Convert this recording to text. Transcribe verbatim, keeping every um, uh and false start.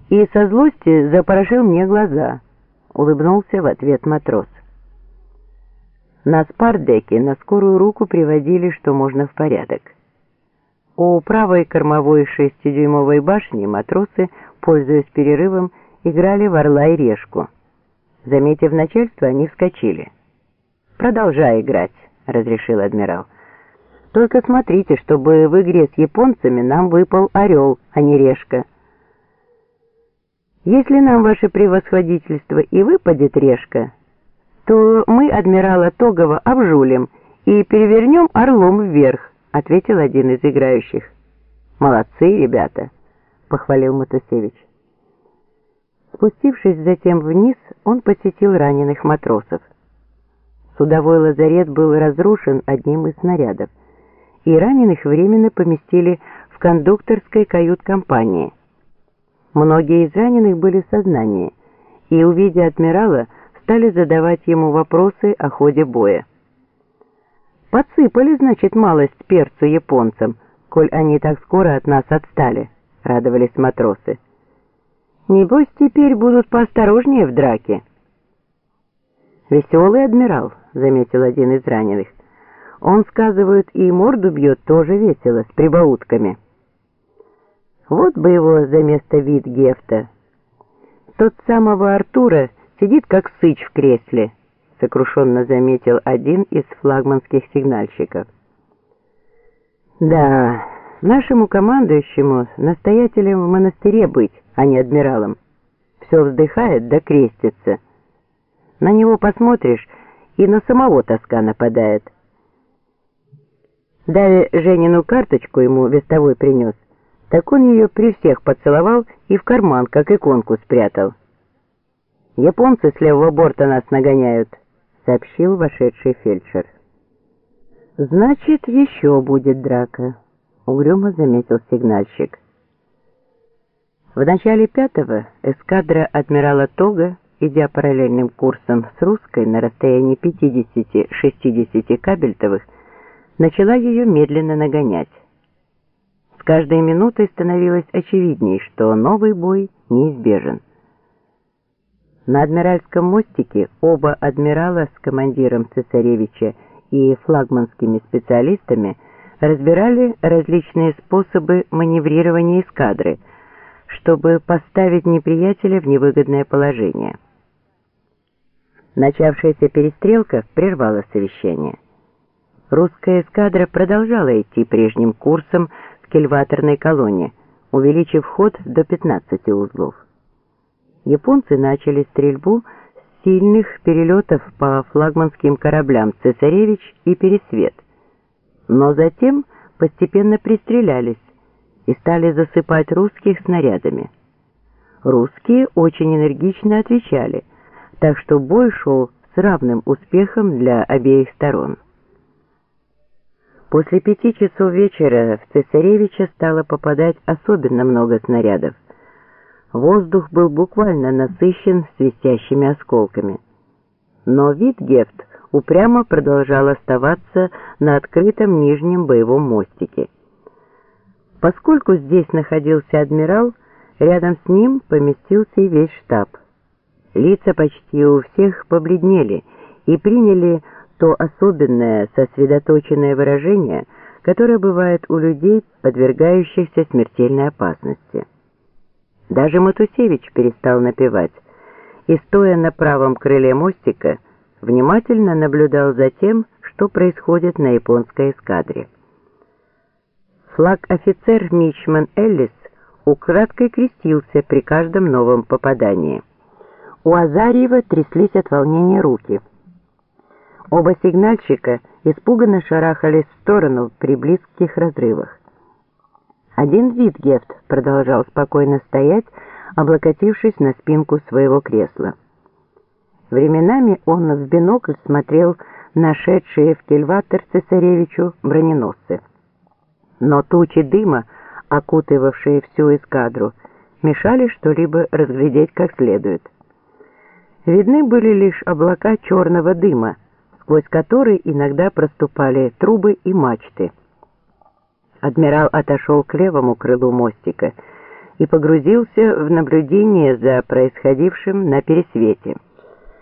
и со злости запорошил мне глаза», — улыбнулся в ответ матрос. На спардеке на скорую руку приводили, что можно в порядок. У правой кормовой шестидюймовой башни матросы, пользуясь перерывом, играли в орла и решку. Заметив начальство, они вскочили. «Продолжай играть», — разрешил адмирал. «Только смотрите, чтобы в игре с японцами нам выпал орел, а не решка. Если нам, ваше превосходительство, и выпадет решка, то мы адмирала Тогова обжулим и перевернем орлом вверх», — ответил один из играющих. «Молодцы, ребята», — похвалил Матусевич. Спустившись затем вниз, он посетил раненых матросов. Судовой лазарет был разрушен одним из снарядов, и раненых временно поместили в кондукторской кают-компании. Многие из раненых были в сознании, и, увидя адмирала, стали задавать ему вопросы о ходе боя. «Подсыпали, значит, малость перцу японцам, коль они так скоро от нас отстали», — радовались матросы. «Небось, теперь будут поосторожнее в драке». «Веселый адмирал», — заметил один из раненых. «Он, сказывают, и морду бьет тоже весело, с прибаутками». «Вот бы его за место Витгефта. Тот самого Артура сидит как сыч в кресле», — сокрушенно заметил один из флагманских сигнальщиков. «Да, нашему командующему настоятелем в монастыре быть, а не адмиралом. Все вздыхает да крестится. На него посмотришь, и на самого тоска нападает. Даве Женину карточку ему вестовой принес, так он ее при всех поцеловал и в карман, как иконку, спрятал. «Японцы с левого борта нас нагоняют», — сообщил вошедший фельдшер. «Значит, еще будет драка», — угрюмо заметил сигнальщик. В начале пятого эскадра адмирала Тога, идя параллельным курсом с русской на расстоянии пятидесяти-шестидесяти кабельтовых, начала ее медленно нагонять. С каждой минутой становилось очевидней, что новый бой неизбежен. На адмиральском мостике оба адмирала с командиром цесаревича и флагманскими специалистами разбирали различные способы маневрирования эскадры, чтобы поставить неприятеля в невыгодное положение. Начавшаяся перестрелка прервала совещание. Русская эскадра продолжала идти прежним курсом к кильваторной колонне, увеличив ход до пятнадцати узлов. Японцы начали стрельбу с сильных перелетов по флагманским кораблям «Цесаревич» и «Пересвет», но затем постепенно пристрелялись и стали засыпать русских снарядами. Русские очень энергично отвечали, так что бой шел с равным успехом для обеих сторон. После пяти часов вечера в «Цесаревича» стало попадать особенно много снарядов. Воздух был буквально насыщен свистящими осколками. Но Витгефт упрямо продолжал оставаться на открытом нижнем боевом мостике. Поскольку здесь находился адмирал, рядом с ним поместился и весь штаб. Лица почти у всех побледнели и приняли то особенное сосредоточенное выражение, которое бывает у людей, подвергающихся смертельной опасности. Даже Матусевич перестал напевать и, стоя на правом крыле мостика, внимательно наблюдал за тем, что происходит на японской эскадре. Флаг-офицер Мичман Эллис украдкой крестился при каждом новом попадании. У Азарьева тряслись от волнения руки. Оба сигнальщика испуганно шарахались в сторону при близких разрывах. Один Витгефт продолжал спокойно стоять, облокотившись на спинку своего кресла. Временами он в бинокль смотрел на шедшие в кильватер цесаревичу броненосцы. Но тучи дыма, окутывавшие всю эскадру, мешали что-либо разглядеть как следует. Видны были лишь облака черного дыма, сквозь которые иногда проступали трубы и мачты. Адмирал отошел к левому крылу мостика и погрузился в наблюдение за происходившим на пересвете.